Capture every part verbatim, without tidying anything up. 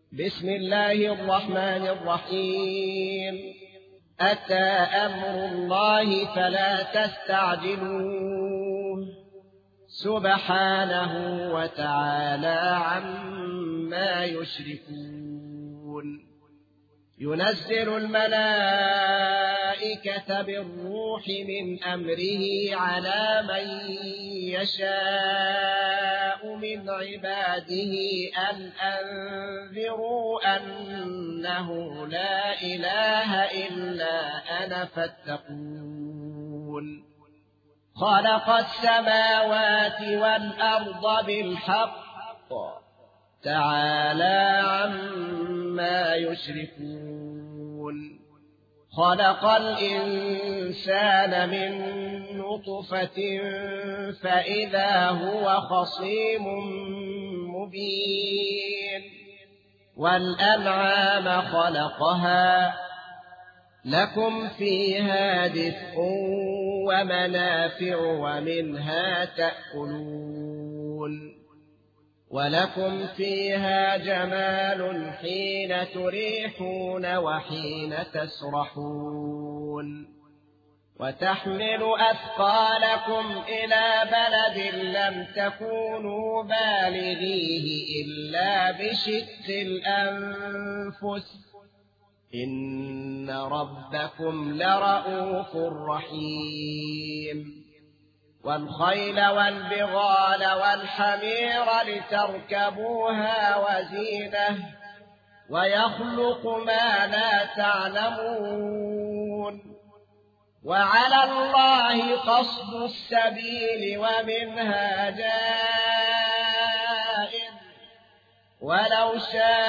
بسم الله الرحمن الرحيم. أتى أمر الله فلا تستعجلوه سبحانه وتعالى عما يشركون. ينزل الملائكة بالروح من أمره على من يشاء من عباده أن أنذروا أنه لا إله إلا أنا فاتقون. خلق السماوات والأرض بالحق تعالى عما يشركون. خلق الإنسان من نطفة فإذا هو خصيم مبين. والأنعام خلقها لكم فيها دفء ومنافع ومنها تأكلون. ولكم فيها جمال حين تريحون وحين تسرحون. وتحمل أثقالكم إلى بلد لم تكونوا بالغيه إلا بشق الأنفس إن ربكم لرءوف رحيم. والخيل والبغال والحمير لتركبوها وزينة ويخلق ما لا تعلمون. وعلى الله قصد السبيل ومنها جائر ولو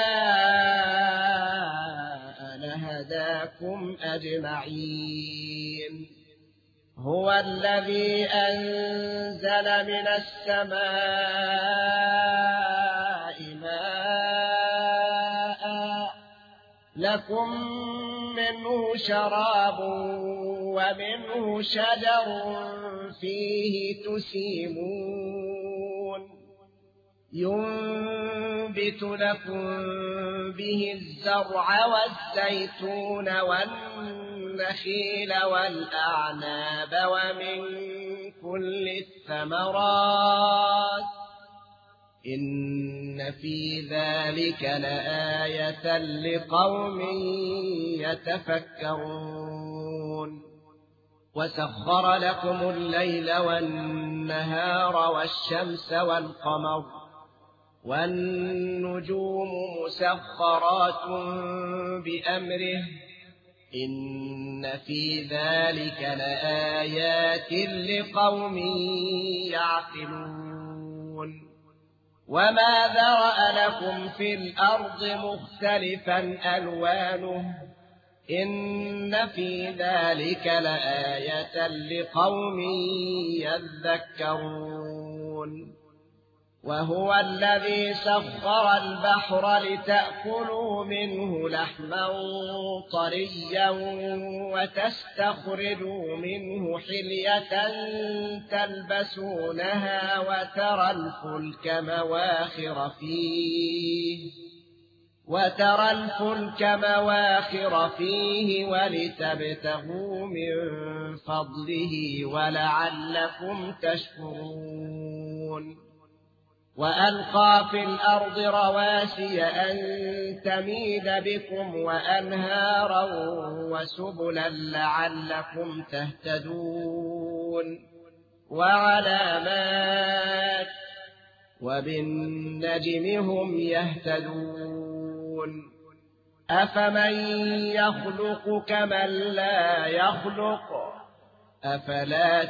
شاء لهداكم أجمعين. هو الذي أنزل من السماء ماء لكم منه شراب ومنه شجر فيه تسيمون. ينبت لكم به الزرع والزيتون والنخيل والأعناب ومن كل الثمرات إن في ذلك لآية لقوم يتفكرون. وسخر لكم الليل والنهار والشمس والقمر والنجوم مسخرات بأمره إن في ذلك لآيات لقوم يعقلون. وما ذرأ لكم في الأرض مختلفا ألوانه إن في ذلك لآية لقوم يذكرون. وهو الذي سخر البحر لتأكلوا منه لحما طريا وتستخرجوا منه حلية تلبسونها وترى الفلك مواخر فيه وترى الفلك مواخر فيه ولتبتغوا من فضله ولعلكم تشكرون. وألقى في الأرض رواسي أن تميد بكم وأنهارا وسبلا لعلكم تهتدون. وعلامات وبالنجم هم يهتدون. أفمن يخلق كمن لا يخلق أفلا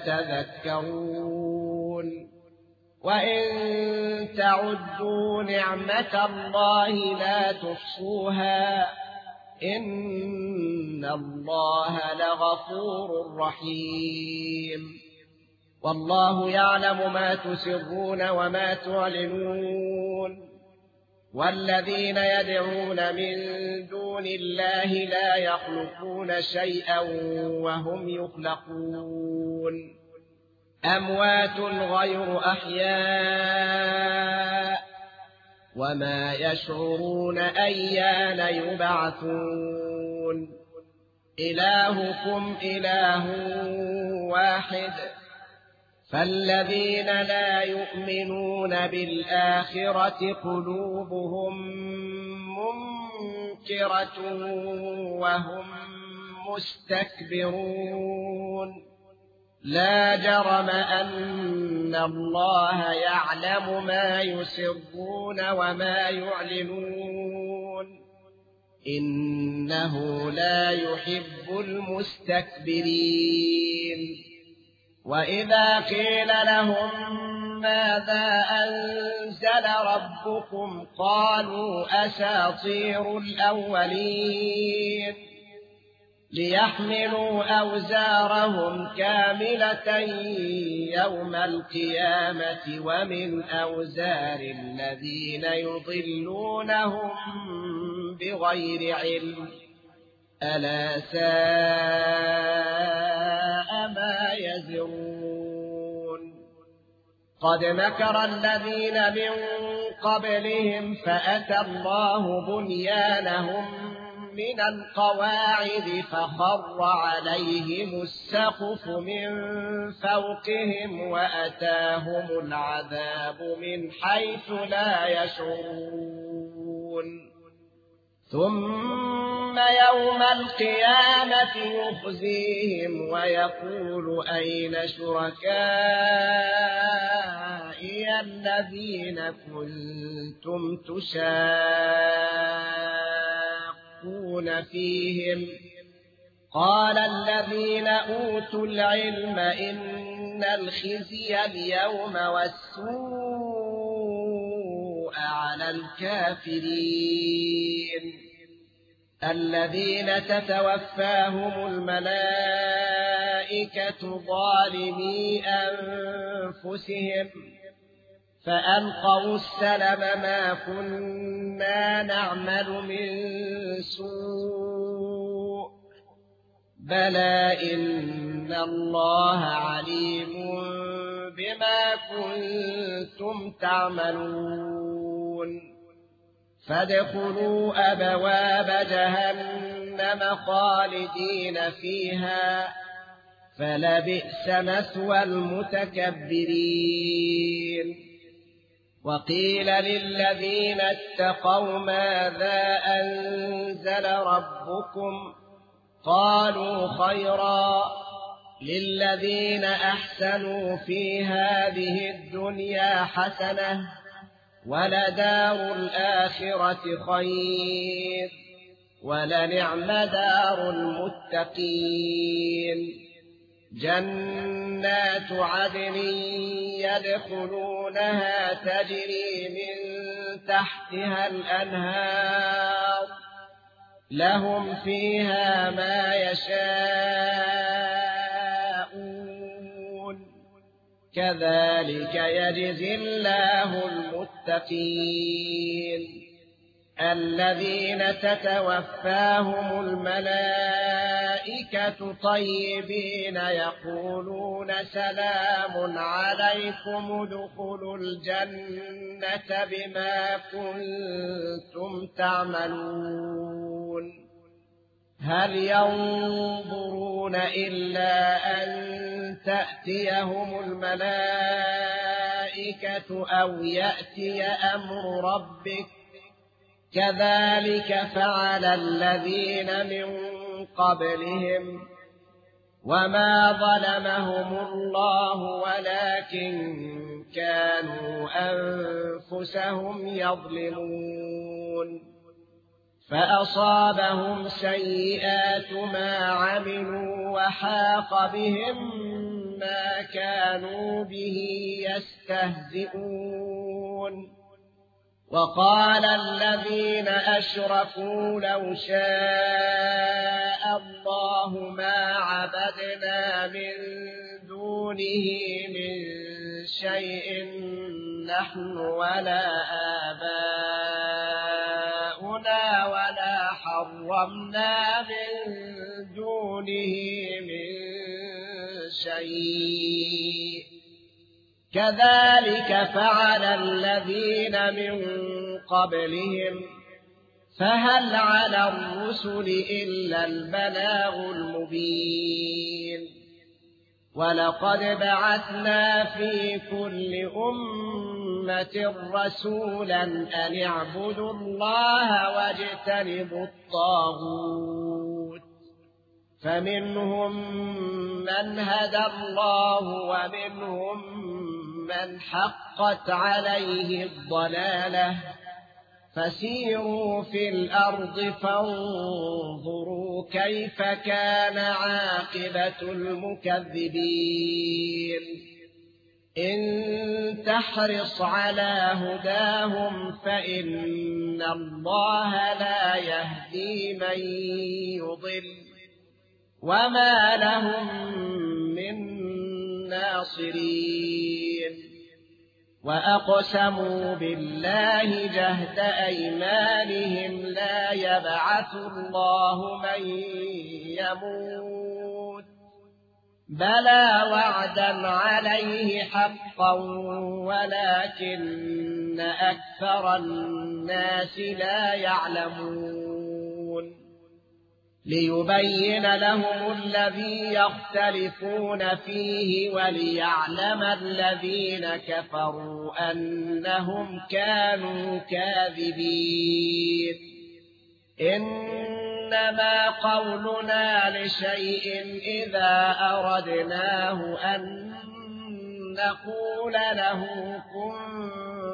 تذكرون. وإن تعدوا نعمة الله لا تحصوها إن الله لغفور رحيم. والله يعلم ما تسرون وما تعلنون. والذين يدعون من دون الله لا يخلقون شيئا وهم يخلقون. أموات غير أحياء وما يشعرون أيان يبعثون إلهكم إله واحد فالذين لا يؤمنون بالآخرة قلوبهم منكرة وهم مستكبرون لا جرم أن الله يعلم ما يسرون وما يعلنون إنه لا يحب المستكبرين وإذا قيل لهم ماذا أنزل ربكم قالوا أساطير الأولين ليحملوا أوزارهم كاملة يوم القيامة ومن أوزار الذين يضلونهم بغير علم ألا ساء ما يزرون قد مكر الذين من قبلهم فأتى الله بنيانهم من القواعد فخر عليهم السقف من فوقهم وأتاهم العذاب من حيث لا يشعرون ثم يوم القيامة يخزيهم ويقول أين شركائي الذين كنتم تشاقون فيهم قال الذين أوتوا العلم إن الخزي اليوم والسوء على الكافرين الذين تتوفاهم الملائكة ظالمي أنفسهم فألقوا السلم ما كنا نعمل من سوء بلى إن الله عليم بما كنتم تعملون فادخلوا أبواب جهنم خالدين فيها فلبئس مثوى المتكبرين وقيل للذين اتقوا ماذا أنزل ربكم قالوا خيرا للذين أحسنوا في هذه الدنيا حسنة ولدار الآخرة خير ولنعم دار المتقين جنات عدن يدخلونها تجري من تحتها الأنهار لهم فيها ما يشاءون كذلك يجزي الله المتقين الذين تتوفاهم الملائكة طيبين يقولون سلام عليكم ادخلوا الجنة بما كنتم تعملون هل ينظرون إلا أن تأتيهم الملائكة أو يأتي أمر ربك كذلك فعل الذين من قبلهم وما ظلمهم الله ولكن كانوا أنفسهم يظلمون فأصابهم سيئات ما عملوا وحاق بهم ما كانوا به يستهزئون وقال الذين أشركوا لو شاء الله ما عبدنا من دونه من شيء نحن ولا آباؤنا ولا حرمنا من دونه من شيء كذلك فعل الذين من قبلهم فهل على الرسل إلا البلاغ المبين ولقد بعثنا في كل أمة رسولا أن اعبدوا الله واجتنبوا الطاغوت فمنهم من هدى الله ومنهم من حقت عليه الضلالة فسيروا في الأرض فانظروا كيف كان عاقبة المكذبين إن تحرص على هداهم فإن الله لا يهدي من يضل وما لهم من ناصرين وأقسموا بالله جهد أيمانهم لا يبعث الله من يموت بلى وعدا عليه حقا ولكن أكثر الناس لا يعلمون ليبين لهم الذي يختلفون فيه وليعلم الذين كفروا أنهم كانوا كاذبين إنما قولنا لشيء إذا أردناه أن نقول له كن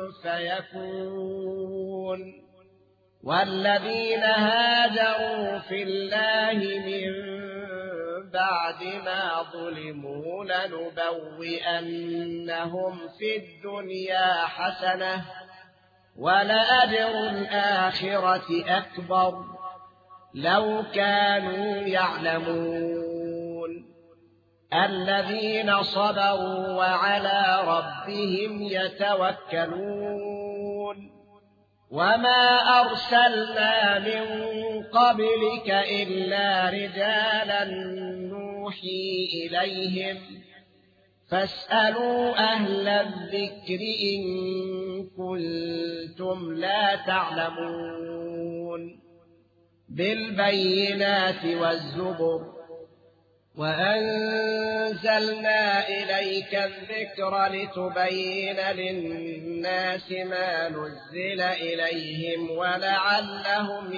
فيكون والذين هاجروا في الله من بعد ما ظلموا لنبوئنهم في الدنيا حسنة ولأجر الآخرة أكبر لو كانوا يعلمون الذين صبروا وعلى ربهم يتوكلون وما أرسلنا من قبلك إلا رجالا نوحي إليهم فاسألوا أهل الذكر إن كنتم لا تعلمون بالبينات والزبر وأنزلنا إليك الذكر لتبين للناس ما نزل إليهم ولعلهم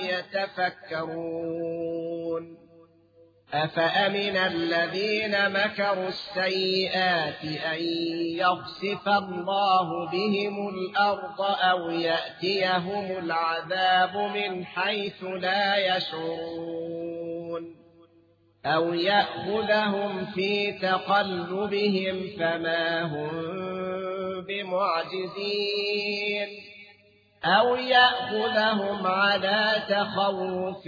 يتفكرون أفأمن الذين مكروا السيئات أن يخسف الله بهم الأرض أو يأتيهم العذاب من حيث لا يشعرون أو يأخذهم في تقلبهم فما هم بمعجزين أو يأخذهم على تخوف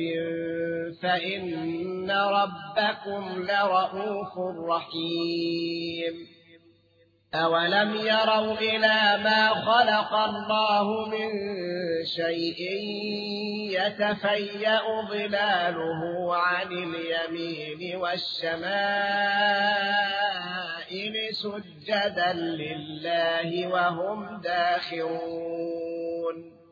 فإن ربكم لرؤوف رحيم أولم يروا إلى ما خلق الله من شيء يتفيأ ظلاله عن اليمين والشمائل سجدا لله وهم داخرون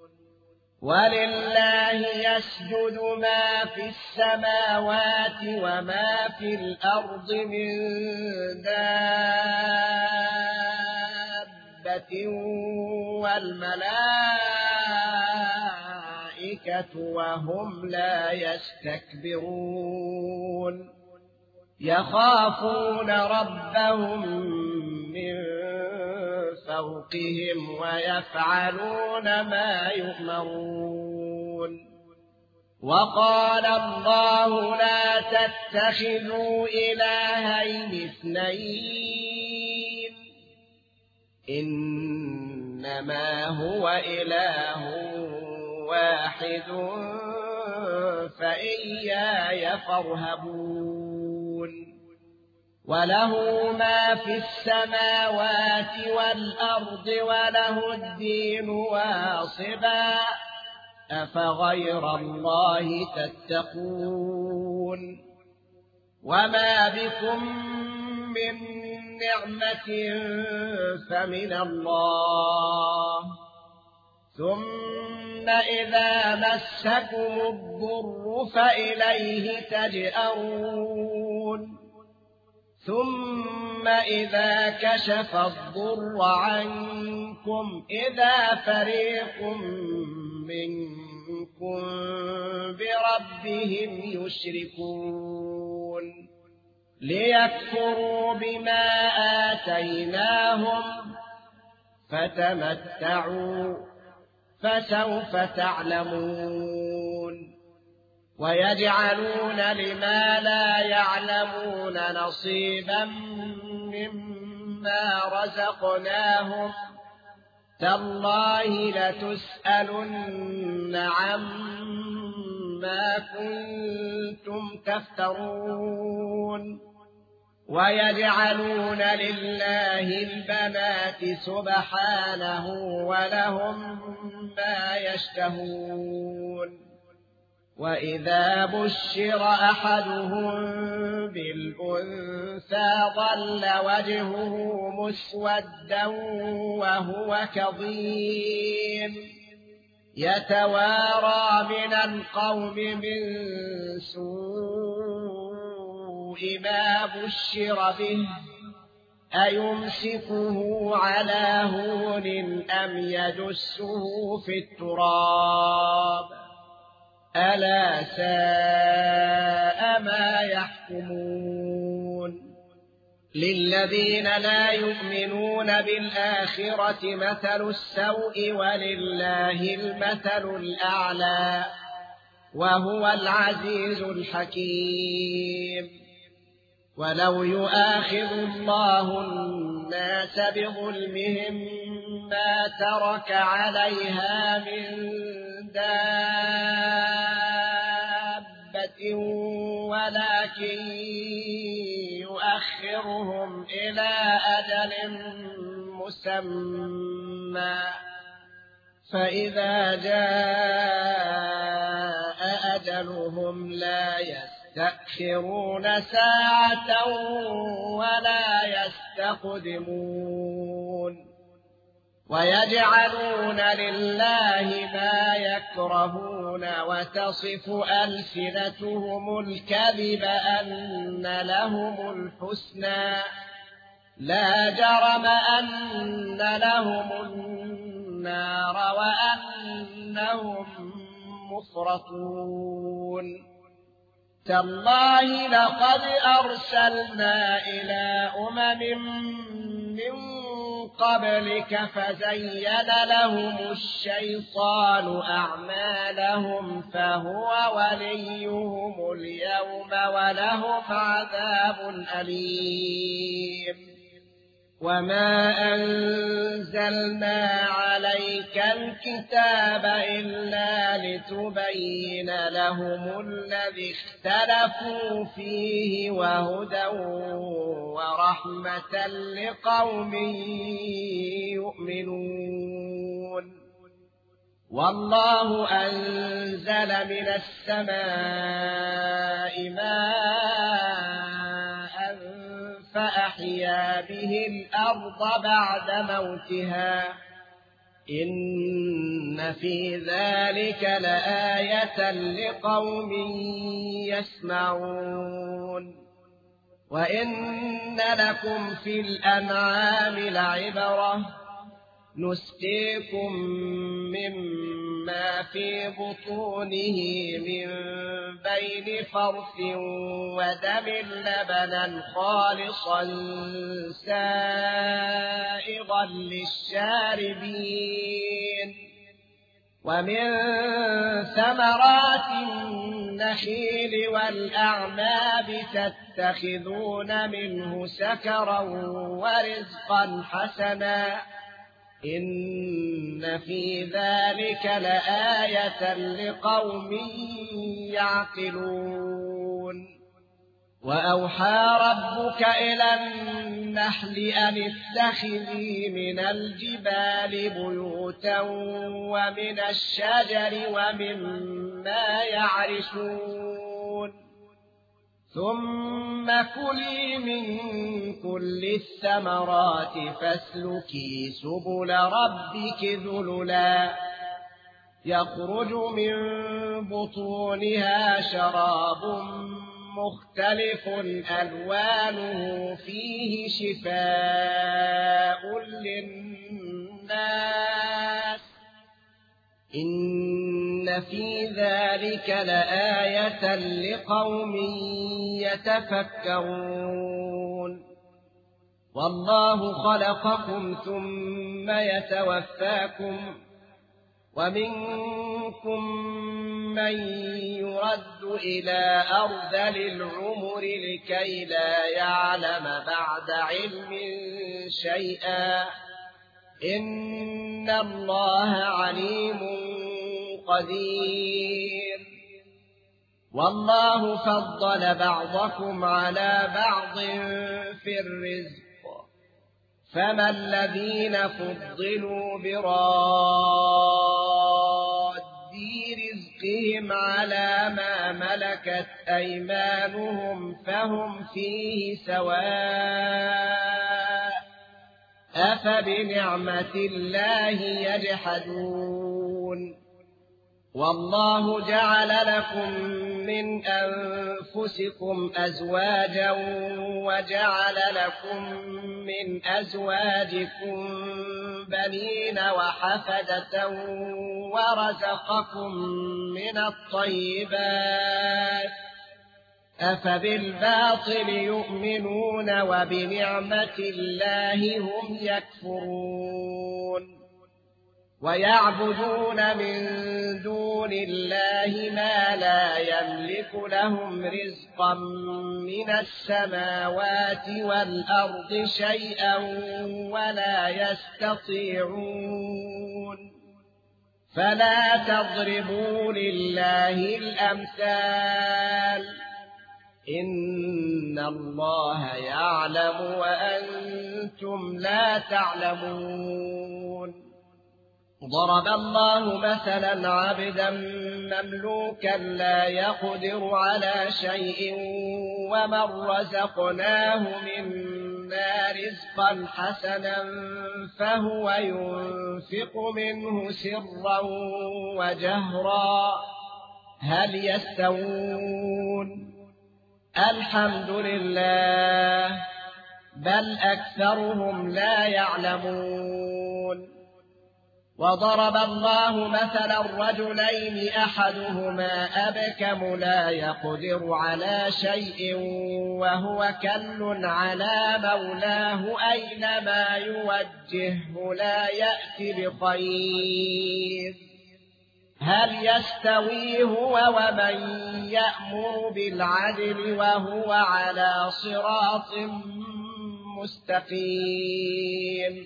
ولله يسجد ما في السماوات وما في الأرض من دابة والملائكة وهم لا يستكبرون يخافون ربهم من فوقهم ويفعلون ما يؤمرون وقال الله لا تتخذوا إلهين اثنين إنما هو إله واحد فإياي فارهبون وله ما في السماوات والأرض وله الدين واصبا أفغير الله تتقون وما بكم من نعمة فمن الله ثم إذا مسكم الضر فإليه تجأرون ثم إذا كشف الضر عنكم إذا فريق منكم بربهم يشركون ليكفروا بما آتيناهم فتمتعوا فسوف تعلمون ويجعلون لما لا يعلمون نصيبا مما رزقناهم تالله لتسألن عما كنتم تفترون ويجعلون لله البنات سبحانه ولهم ما يشتهون وإذا بشر أحدهم بالأنثى ظل وجهه مسودا وهو كظيم يتوارى من القوم من سوء ما بشر به أيمسكه على هون أم يدسه في التراب ألا ساء ما يحكمون للذين لا يؤمنون بالآخرة مثل السوء ولله المثل الأعلى وهو العزيز الحكيم ولو يؤاخذ الله الناس بظلمهم ما ترك عليها من دابة ولكن يؤخرهم إلى أجل مسمى فإذا جاء أجلهم لا يستأخرون ساعة ولا يستقدمون ويجعلون لله ما يكرهون وتصف ألسنتهم الكذب أن لهم الحسنى لا جرم أن لهم النار وأنهم مفرطون تالله لقد أرسلنا إلى أمم من قبلك فزين لهم الشيطان أعمالهم فهو وليهم اليوم ولهم عذاب أليم وما أنزلنا عليك الكتاب إلا لتبين لهم الذي اختلفوا فيه وهدى ورحمة لقوم يؤمنون والله أنزل من السماء ماء فأحيا به الأرض بعد موتها إن في ذلك لآية لقوم يسمعون وإن لكم في الأنعام لعبرة نسقيكم مما في بطونه من بين فرث ودم لبنا خالصا سائغا للشاربين ومن ثمرات النخيل والأعناب تتخذون منه سكرا ورزقا حسنا إن في ذلك لآية لقوم يعقلون وأوحى ربك إلى النحل أن اتخذي من الجبال بيوتا ومن الشجر ومما يعرشون ثم كلي من كل الثمرات فاسلكي سبل ربك ذللا يخرج من بطونها شراب مختلف ألوانه فيه شفاء للناس إن في ذلك لآية لقوم يتفكرون والله خلقكم ثم يتوفاكم ومنكم من يرد إلى أرذل العمر لكي لا يعلم بعد علم شيئا إن الله عليم قدير والله فضل بعضكم على بعض في الرزق فما الذين فضلوا براد رزقهم على ما ملكت أيمانهم فهم فيه سواء أفبنعمة الله يجحدون والله جعل لكم من أنفسكم أزواجا وجعل لكم من أزواجكم بنين وحفدة ورزقكم من الطيبات أفبالباطل يؤمنون وبنعمة الله هم يكفرون ويعبدون من دون الله ما لا يملك لهم رزقا من السماوات والأرض شيئا ولا يستطيعون فلا تضربوا لله الأمثال إن الله يعلم وأنتم لا تعلمون ضرب الله مثلا عبدا مملوكا لا يقدر على شيء ومن رزقناه منا رزقا حسنا فهو ينفق منه سرا وجهرا هل يستوون الحمد لله بل أكثرهم لا يعلمون وضرب الله مثلا رجلين أحدهما أبكم لا يقدر على شيء وهو كل على مولاه أينما يوجهه لا يأتي بخير هل يستوي هو ومن يأمر بالعدل وهو على صراط مستقيم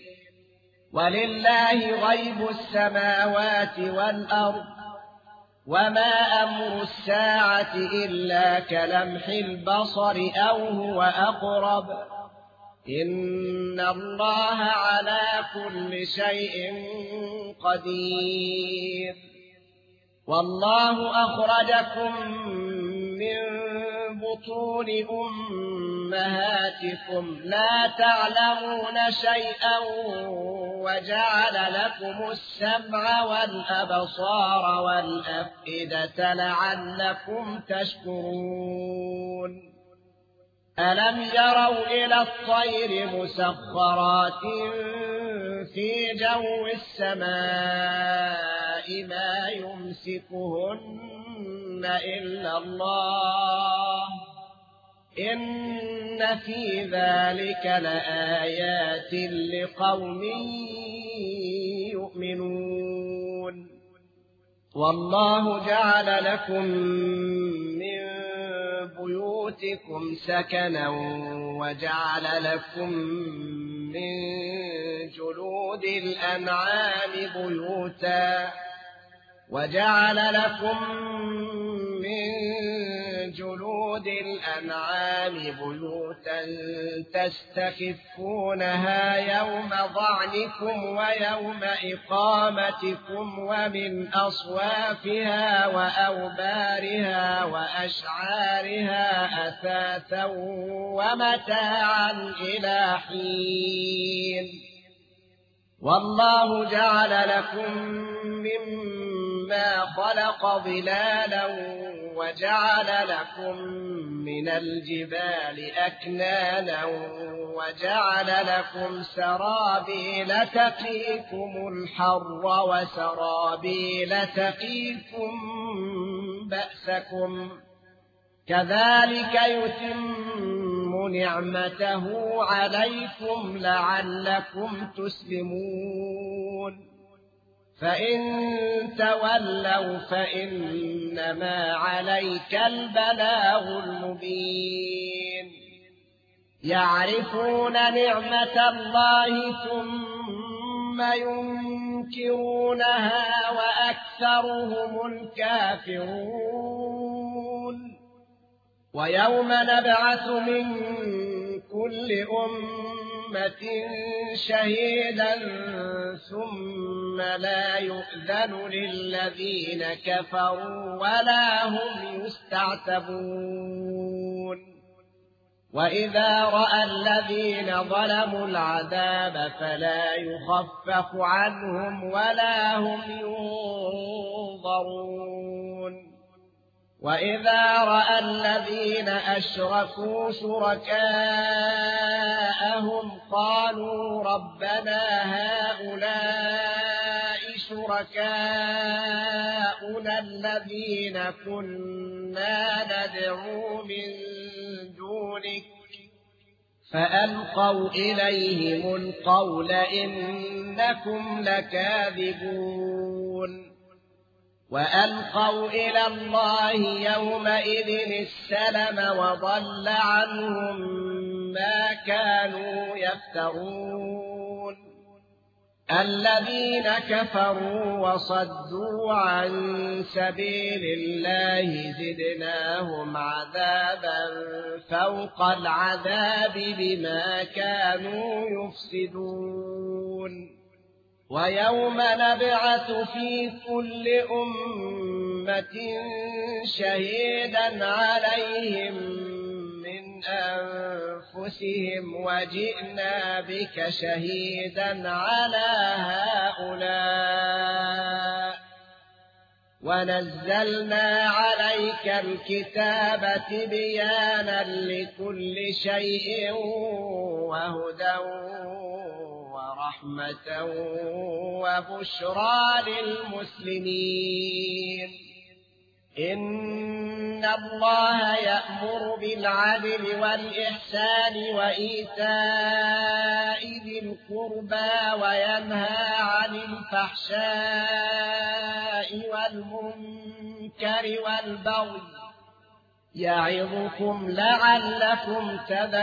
ولله غيب السماوات والأرض وما أمر الساعة إلا كلمح البصر أو هو أقرب إن الله على كل شيء قدير والله أخرجكم من بطون أمهاتكم لا تعلمون شيئا وجعل لكم السمع والأبصار والأفئدة لعلكم تشكرون ألم يروا إلى الطير مسخرات في جو السماء ما يمسكهن إلا الله إن في ذلك لآيات لقوم يؤمنون والله جعل لكم من بيوتكم سكنا وجعل لكم من جلود الأنعام بيوتا وجعل لكم من جلود الأنعام بيوتا تستخفونها يوم ظعنكم ويوم إقامتكم ومن أصوافها وأوبارها وأشعارها أثاثا ومتاعا إلى حين والله جعل لكم مما خلق ظلالا وجعل لكم من الجبال أكنانا وجعل لكم سرابيل تقيكم الحر وسرابيل تقيكم بأسكم كذلك يتم نعمته عليكم لعلكم تسلمون فإن تولوا فإنما عليك البلاغ المبين يعرفون نعمة الله ثم ينكرونها وأكثرهم الكافرون ويوم نبعث من كل أمة شهيدا ثم لا يؤذن للذين كفروا ولا هم يستعتبون وإذا رأى الذين ظلموا العذاب فلا يخفف عنهم ولا هم ينظرون وإذا رأى الذين أشركوا شركاءهم قالوا ربنا هؤلاء شركاؤنا الذين كنا ندعو من دونك فألقوا إليهم القول إنكم لكاذبون وألقوا إلى الله يومئذ السلم وضل عنهم ما كانوا يفترون الذين كفروا وصدوا عن سبيل الله زدناهم عذابا فوق العذاب بما كانوا يفسدون ويوم نبعث في كل أمة شهيدا عليهم من أنفسهم وجئنا بك شهيدا على هؤلاء ونزلنا عليك الكتاب تبيانا لكل شيء وهدى ورحمة وبشرى للمسلمين إن الله يأمر بالعدل والإحسان وإيتاء ذي القربى وينهى عن الفحشاء والمنكر والبغي يعظكم لعلكم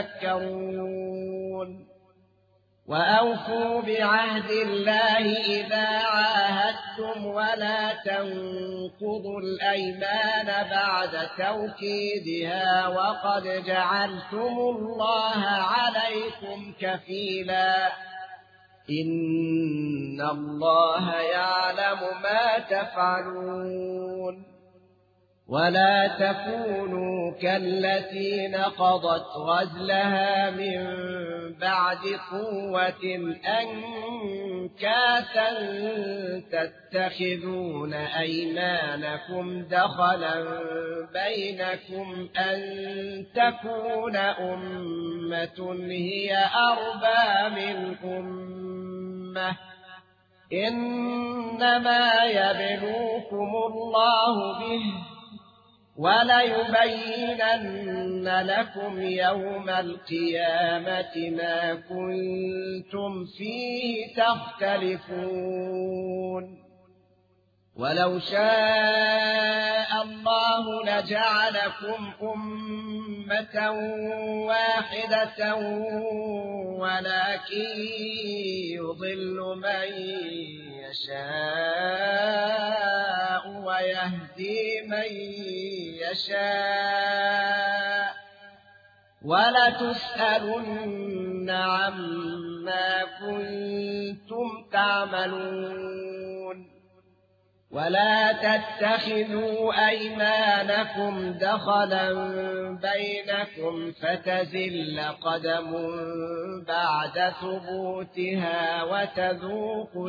تذكرون وأوفوا بعهد الله إذا عاهدتم ولا تنقضوا الأيمان بعد توكيدها وقد جعلتم الله عليكم كفيلا إن الله يعلم ما تفعلون ولا تكونوا كالتي نقضت غزلها من بعد قوة أنكاثا تتخذون أيمانكم دخلا بينكم أن تكون أمة هي أربى من أمة إنما يبلوكم الله به وليبينن لكم يوم القيامة ما كنتم فيه تختلفون ولو شاء الله لجعلكم أمة واحدة ولكن يضل من يشاء ويهدي من يشاء ولتسألن عما كنتم تعملون ولا تتخذوا أيمانكم دخلا بينكم فتزل قدم بعد ثبوتها وتذوقوا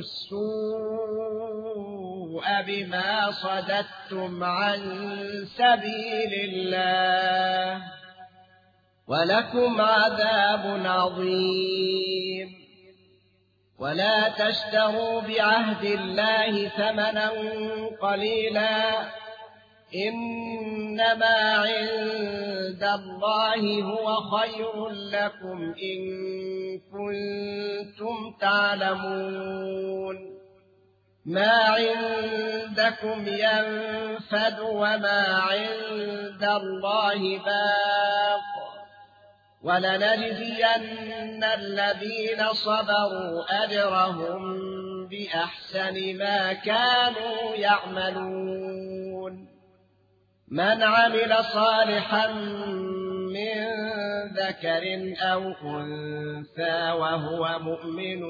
السوء بما صددتم عن سبيل الله ولكم عذاب عظيم. ولا تشتروا بعهد الله ثمنا قليلا إنما عند الله هو خير لكم إن كنتم تعلمون. ما عندكم ينفد وما عند الله باق ولنجزين الذين صبروا أجرهم بأحسن ما كانوا يعملون. من عمل صالحا من ذكر أو أنثى وهو مؤمن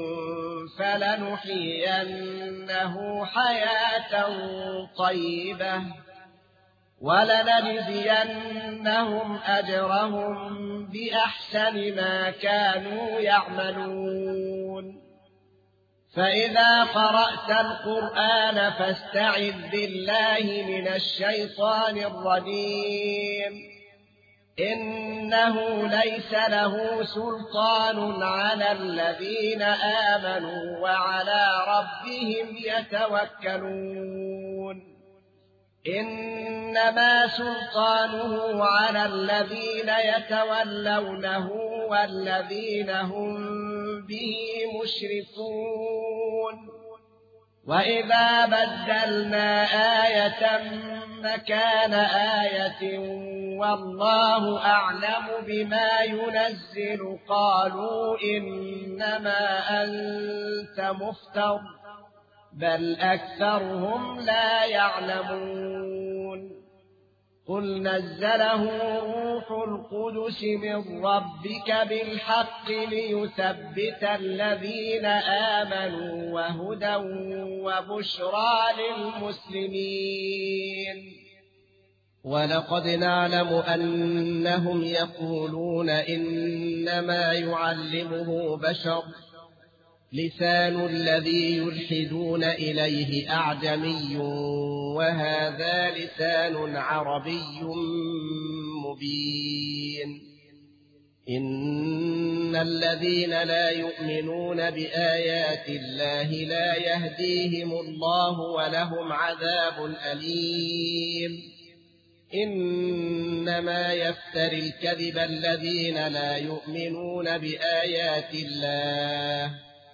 فلنحيينه حياة طيبة ولنجزينهم أجرهم بأحسن ما كانوا يعملون. فإذا قرأت القرآن فاستعذ بالله من الشيطان الرجيم إنه ليس له سلطان على الذين آمنوا وعلى ربهم يتوكلون. إنما سلطانه على الذين يتولونه والذين هم به مشركون. وإذا بدلنا آية مكان آية والله أعلم بما ينزل قالوا إنما أنت مفتر بل أكثرهم لا يعلمون. قل نزله روح القدس من ربك بالحق ليثبت الذين آمنوا وهدى وبشرى للمسلمين. ولقد نعلم أنهم يقولون إنما يعلمه بشر لسان الذي يلحدون إليه أعجمي وهذا لسان عربي مبين. إن الذين لا يؤمنون بآيات الله لا يهديهم الله ولهم عذاب أليم. إنما يفتري الكذب الذين لا يؤمنون بآيات الله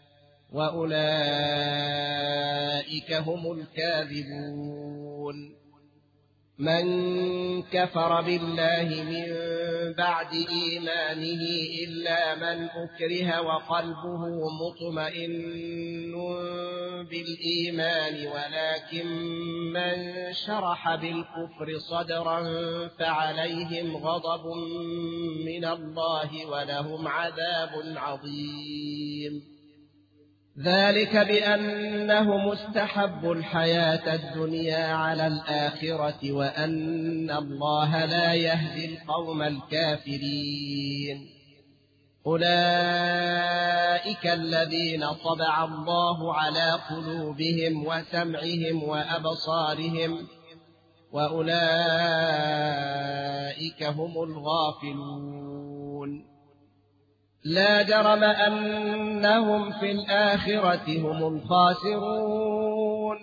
وأولئك هم الكاذبون. من كفر بالله من بعد إيمانه إلا من أكره وقلبه مطمئن بالإيمان ولكن من شرح بالكفر صدرا فعليهم غضب من الله ولهم عذاب عظيم. ذلك بأنهم استحبوا الحياة الدنيا على الآخرة وأن الله لا يهدي القوم الكافرين. أولئك الذين طبع الله على قلوبهم وسمعهم وأبصارهم وأولئك هم الغافلون. لا جرم أنهم في الآخرة هم الخاسرون.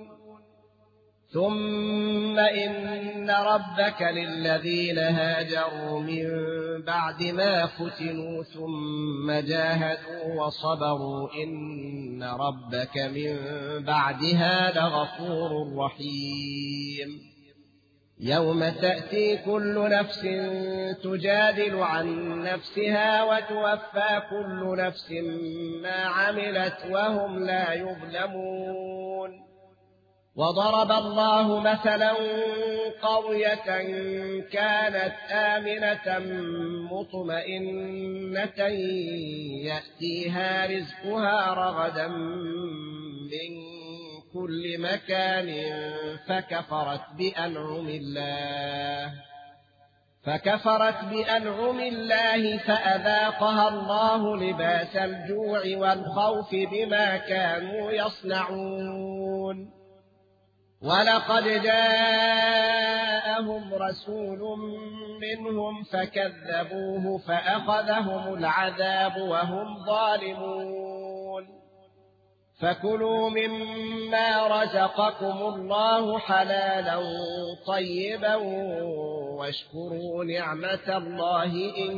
ثم إن ربك للذين هاجروا من بعد ما فتنوا ثم جاهدوا وصبروا إن ربك من بعدها لغفور رحيم. يوم تأتي كل نفس تجادل عن نفسها وتوفى كل نفس ما عملت وهم لا يظلمون. وضرب الله مثلا قرية كانت آمنة مطمئنة يأتيها رزقها رغدا من كل مكان فكفرت بأنعم الله فكفرت بأنعم الله فأذاقها الله لباس الجوع والخوف بما كانوا يصنعون ولقد جاءهم رسول منهم فكذبوه فأخذهم العذاب وهم ظالمون فكلوا مما رزقكم الله حلالا طيبا واشكروا نعمة الله إن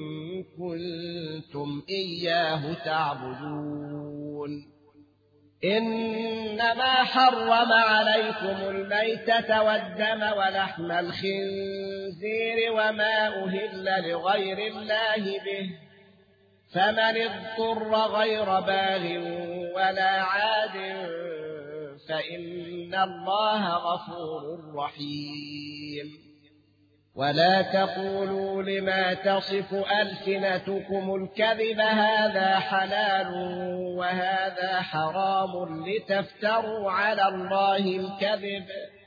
كنتم إياه تعبدون إنما حرم عليكم الميتة والدم ولحم الخنزير وما أهل لغير الله به فمن اضطر غير باغ ولا عاد فإن الله غفور رحيم ولا تقولوا لما تصف ألسنتكم الكذب هذا حلال وهذا حرام لتفتروا على الله الكذب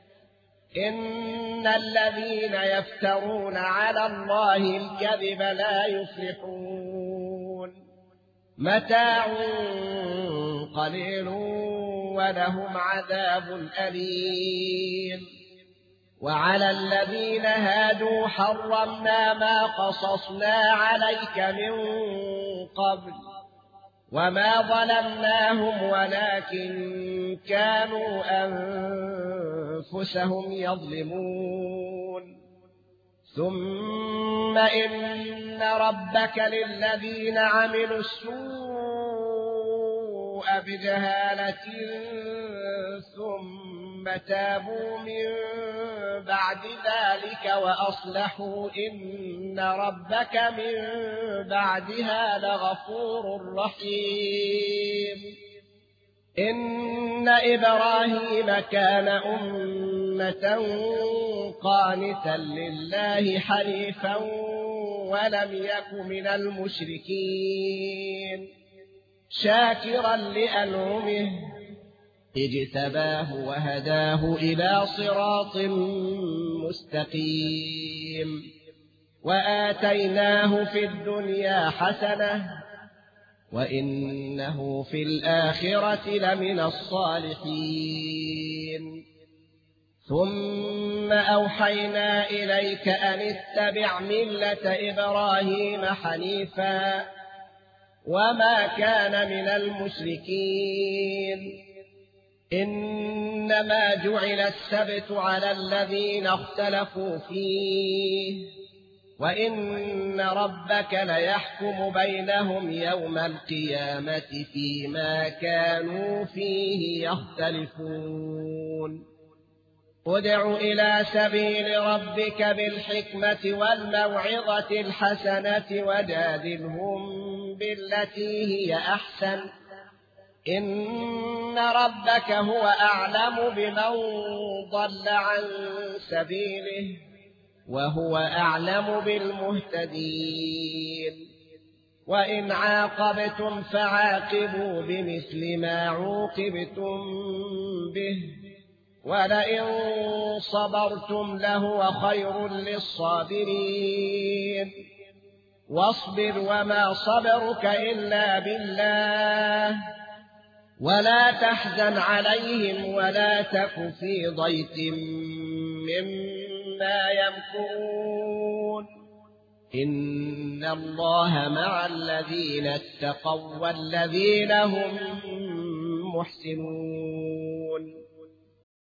إن الذين يفترون على الله الكذب لا يفلحون متاع قليل ولهم عذاب أليم وعلى الذين هادوا حرمنا ما قصصنا عليك من قبل وما ظلمناهم ولكن كانوا أنفسهم يظلمون ثم إن ربك للذين عملوا السوء بجهالة ثم تابوا من بعد ذلك وأصلحوا إن ربك من بعدها لغفور رحيم إن إبراهيم كان أمة قانتا لله حنيفا ولم يك من المشركين شاكرا لأنعمه اجتباه وهداه إلى صراط مستقيم وآتيناه في الدنيا حسنة وإنه في الآخرة لمن الصالحين ثم أوحينا إليك أن اتبع ملة إبراهيم حنيفا وما كان من المشركين إنما جعل السبت على الذين اختلفوا فيه وإن ربك ليحكم بينهم يوم القيامة فيما كانوا فيه يختلفون ادع إلى سبيل ربك بالحكمة والموعظة الحسنة وجادلهم بالتي هي أحسن إن ربك هو أعلم بمن ضل عن سبيله وهو أعلم بالمهتدين وإن عاقبتم فعاقبوا بمثل ما عوقبتم به ولئن صبرتم لهو خير للصابرين واصبر وما صبرك إلا بالله ولا تحزن عليهم ولا تك في ضيق مما يمكرون إن الله مع الذين اتقوا والذين هم محسنون